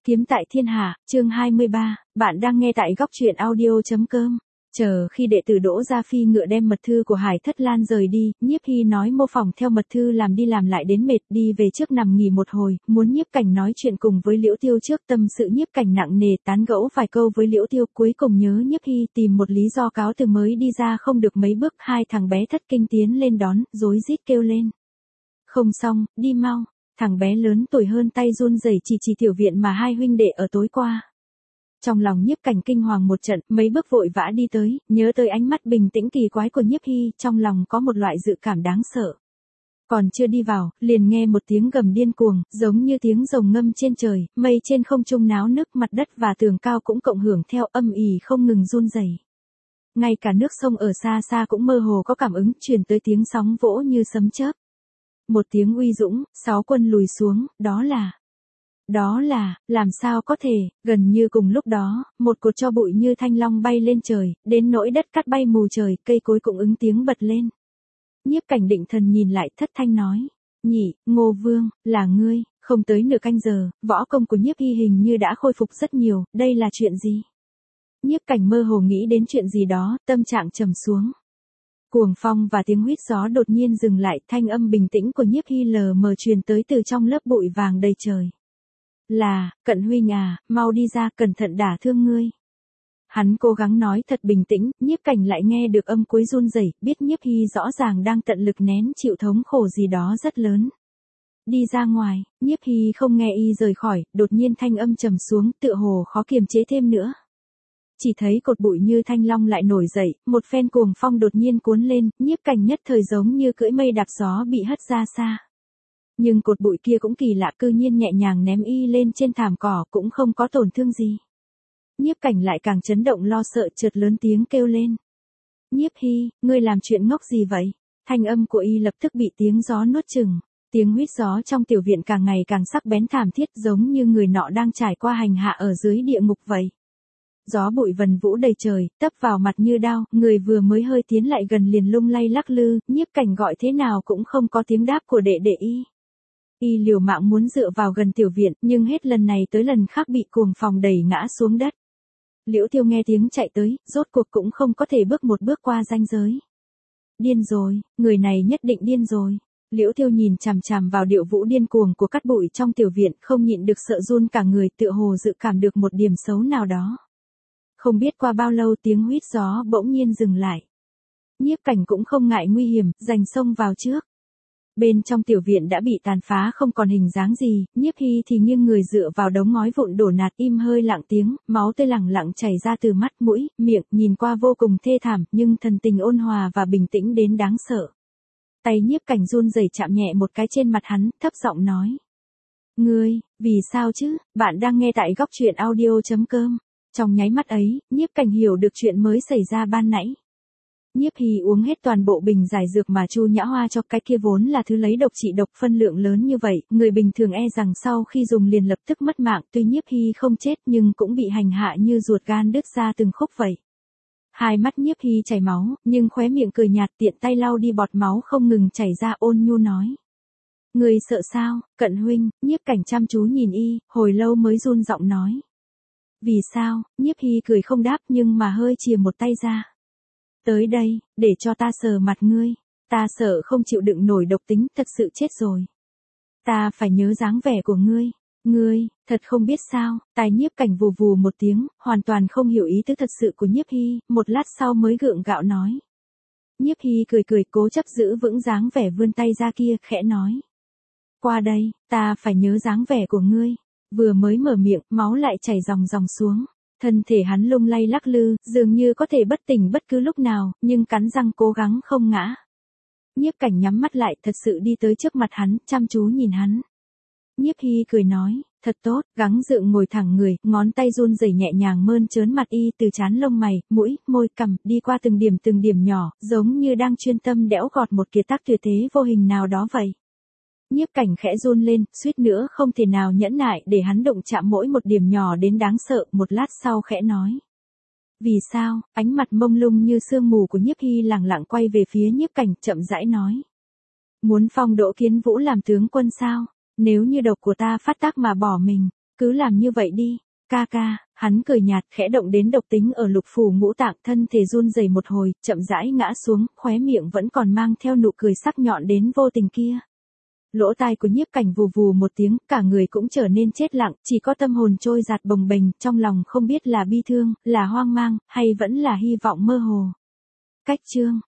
Kiếm tại thiên hạ, chương 23, bạn đang nghe tại góc truyện audio.com. Chờ khi đệ tử Đỗ Gia Phi ngựa đem mật thư của Hải Thất Lan rời đi, Nhiếp Hy nói mô phỏng theo mật thư làm đi làm lại đến mệt, đi về trước nằm nghỉ một hồi, muốn Nhiếp Cảnh nói chuyện cùng với Liễu Tiêu trước, tâm sự Nhiếp Cảnh nặng nề tán gẫu vài câu với Liễu Tiêu, cuối cùng nhớ Nhiếp Hy tìm một lý do cáo từ mới đi ra không được mấy bước, hai thằng bé thất kinh tiến lên đón, rối rít kêu lên. Không xong, đi mau. Thằng bé lớn tuổi hơn tay run rẩy chỉ tiểu viện mà hai huynh đệ ở tối qua. Trong lòng Nhiếp Cảnh kinh hoàng một trận, mấy bước vội vã đi tới, nhớ tới ánh mắt bình tĩnh kỳ quái của Nhiếp Hy, trong lòng có một loại dự cảm đáng sợ. Còn chưa đi vào, liền nghe một tiếng gầm điên cuồng, giống như tiếng rồng ngâm trên trời, mây trên không trung náo nức, mặt đất và tường cao cũng cộng hưởng theo, âm ỉ không ngừng run rẩy. Ngay cả nước sông ở xa xa cũng mơ hồ có cảm ứng, truyền tới tiếng sóng vỗ như sấm chớp. Một tiếng uy dũng, 6 quân lùi xuống, đó là, làm sao có thể, gần như cùng lúc đó, một cột tro bụi như thanh long bay lên trời, đến nỗi đất cát bay mù trời, cây cối cũng ứng tiếng bật lên. Nhiếp Cảnh định thần nhìn lại, thất thanh nói, nhị, Ngô Vương, là ngươi. Không tới nửa canh giờ, võ công của Nhiếp Hy hình như đã khôi phục rất nhiều, đây là chuyện gì? Nhiếp Cảnh mơ hồ nghĩ đến chuyện gì đó, tâm trạng trầm xuống. Cuồng phong và tiếng huýt gió đột nhiên dừng lại, thanh âm bình tĩnh của Nhiếp Hy lờ mờ truyền tới từ trong lớp bụi vàng đầy trời. Là, Cận huynh à, mau đi ra, cẩn thận đả thương ngươi. Hắn cố gắng nói thật bình tĩnh, Nhiếp Cảnh lại nghe được âm cuối run rẩy, biết Nhiếp Hy rõ ràng đang tận lực nén chịu thống khổ gì đó rất lớn. Đi ra ngoài, Nhiếp Hy không nghe y rời khỏi, đột nhiên thanh âm trầm xuống, tựa hồ khó kiềm chế thêm nữa. Chỉ thấy cột bụi như thanh long lại nổi dậy, một phen cuồng phong đột nhiên cuốn lên, Nhiếp Cảnh nhất thời giống như cưỡi mây đạp gió bị hất ra xa. Nhưng cột bụi kia cũng kỳ lạ, cư nhiên nhẹ nhàng ném y lên trên thảm cỏ, cũng không có tổn thương gì. Nhiếp Cảnh lại càng chấn động lo sợ, chợt lớn tiếng kêu lên. Nhiếp Hy, ngươi làm chuyện ngốc gì vậy? Thanh âm của y lập tức bị tiếng gió nuốt chửng. Tiếng huýt gió trong tiểu viện càng ngày càng sắc bén thảm thiết, giống như người nọ đang trải qua hành hạ ở dưới địa ngục vậy. Gió bụi vần vũ đầy trời, tấp vào mặt như đao, người vừa mới hơi tiến lại gần liền lung lay lắc lư, Nhiếp Cảnh gọi thế nào cũng không có tiếng đáp của đệ đệ y. Y liều mạng muốn dựa vào gần tiểu viện, nhưng hết lần này tới lần khác bị cuồng phong đẩy ngã xuống đất. Liễu Tiêu nghe tiếng chạy tới, rốt cuộc cũng không có thể bước một bước qua ranh giới. Điên rồi, người này nhất định điên rồi. Liễu Tiêu nhìn chằm chằm vào điệu vũ điên cuồng của cát bụi trong tiểu viện, không nhịn được sợ run cả người, tựa hồ dự cảm được một điểm xấu nào đó. Không biết qua bao lâu tiếng huýt gió bỗng nhiên dừng lại. Nhiếp Cảnh cũng không ngại nguy hiểm, giành xông vào trước. Bên trong tiểu viện đã bị tàn phá không còn hình dáng gì, Nhiếp Hy thì nghiêng người dựa vào đống ngói vụn đổ nát, im hơi lặng tiếng, máu tươi lẳng lặng chảy ra từ mắt, mũi, miệng, nhìn qua vô cùng thê thảm, nhưng thần tình ôn hòa và bình tĩnh đến đáng sợ. Tay Nhiếp Cảnh run rẩy chạm nhẹ một cái trên mặt hắn, thấp giọng nói. Ngươi, vì sao chứ, bạn đang nghe tại góc truyện audio.com. Trong nháy mắt ấy, Nhiếp Cảnh hiểu được chuyện mới xảy ra ban nãy. Nhiếp Hy uống hết toàn bộ bình giải dược mà Chu Nhã Hoa cho, cái kia vốn là thứ lấy độc trị độc phân lượng lớn như vậy, người bình thường e rằng sau khi dùng liền lập tức mất mạng, tuy Nhiếp Hy không chết nhưng cũng bị hành hạ như ruột gan đứt ra từng khúc vậy. Hai mắt Nhiếp Hy chảy máu, nhưng khóe miệng cười nhạt, tiện tay lau đi bọt máu không ngừng chảy ra, ôn nhu nói. Người sợ sao, Cận huynh? Nhiếp Cảnh chăm chú nhìn y, hồi lâu mới run giọng nói. Vì sao? Nhiếp Hy cười không đáp nhưng mà hơi chìa một tay ra. Tới đây, để cho ta sờ mặt ngươi. Ta sợ không chịu đựng nổi độc tính, thật sự chết rồi. Ta phải nhớ dáng vẻ của ngươi. Ngươi, thật không biết sao. Tai Nhiếp Cảnh vù vù một tiếng, hoàn toàn không hiểu ý tứ thật sự của Nhiếp Hy, một lát sau mới gượng gạo nói. Nhiếp Hy cười cười, cố chấp giữ vững dáng vẻ vươn tay ra kia, khẽ nói. Qua đây, ta phải nhớ dáng vẻ của ngươi. Vừa mới mở miệng, máu lại chảy ròng ròng xuống. Thân thể hắn lung lay lắc lư, dường như có thể bất tỉnh bất cứ lúc nào, nhưng cắn răng cố gắng không ngã. Nhiếp Cảnh nhắm mắt lại, thật sự đi tới trước mặt hắn, chăm chú nhìn hắn. Nhiếp Hy cười nói, thật tốt, gắng gượng ngồi thẳng người, ngón tay run rẩy nhẹ nhàng mơn trớn mặt y từ trán lông mày, mũi, môi, cằm, đi qua từng điểm nhỏ, giống như đang chuyên tâm đẽo gọt một kiệt tác tuyệt thế vô hình nào đó vậy. Nhiếp Cảnh khẽ run lên, suýt nữa không thể nào nhẫn nại để hắn đụng chạm mỗi một điểm nhỏ đến đáng sợ, một lát sau khẽ nói. Vì sao? Ánh mặt mông lung như sương mù của Nhiếp Hy lẳng lặng quay về phía Nhiếp Cảnh, chậm rãi nói. Muốn phong Đỗ Kiến Vũ làm tướng quân sao? Nếu như độc của ta phát tác mà bỏ mình, Cứ làm như vậy đi, ca ca, hắn cười nhạt khẽ động đến độc tính ở lục phủ ngũ tạng thân thể run rẩy một hồi, chậm rãi ngã xuống, khóe miệng vẫn còn mang theo nụ cười sắc nhọn đến vô tình kia. Lỗ tai của Nhiếp Cảnh vù vù một tiếng, cả người cũng trở nên chết lặng, chỉ có tâm hồn trôi giạt bồng bềnh, trong lòng không biết là bi thương, là hoang mang, hay vẫn là hy vọng mơ hồ. Cách chương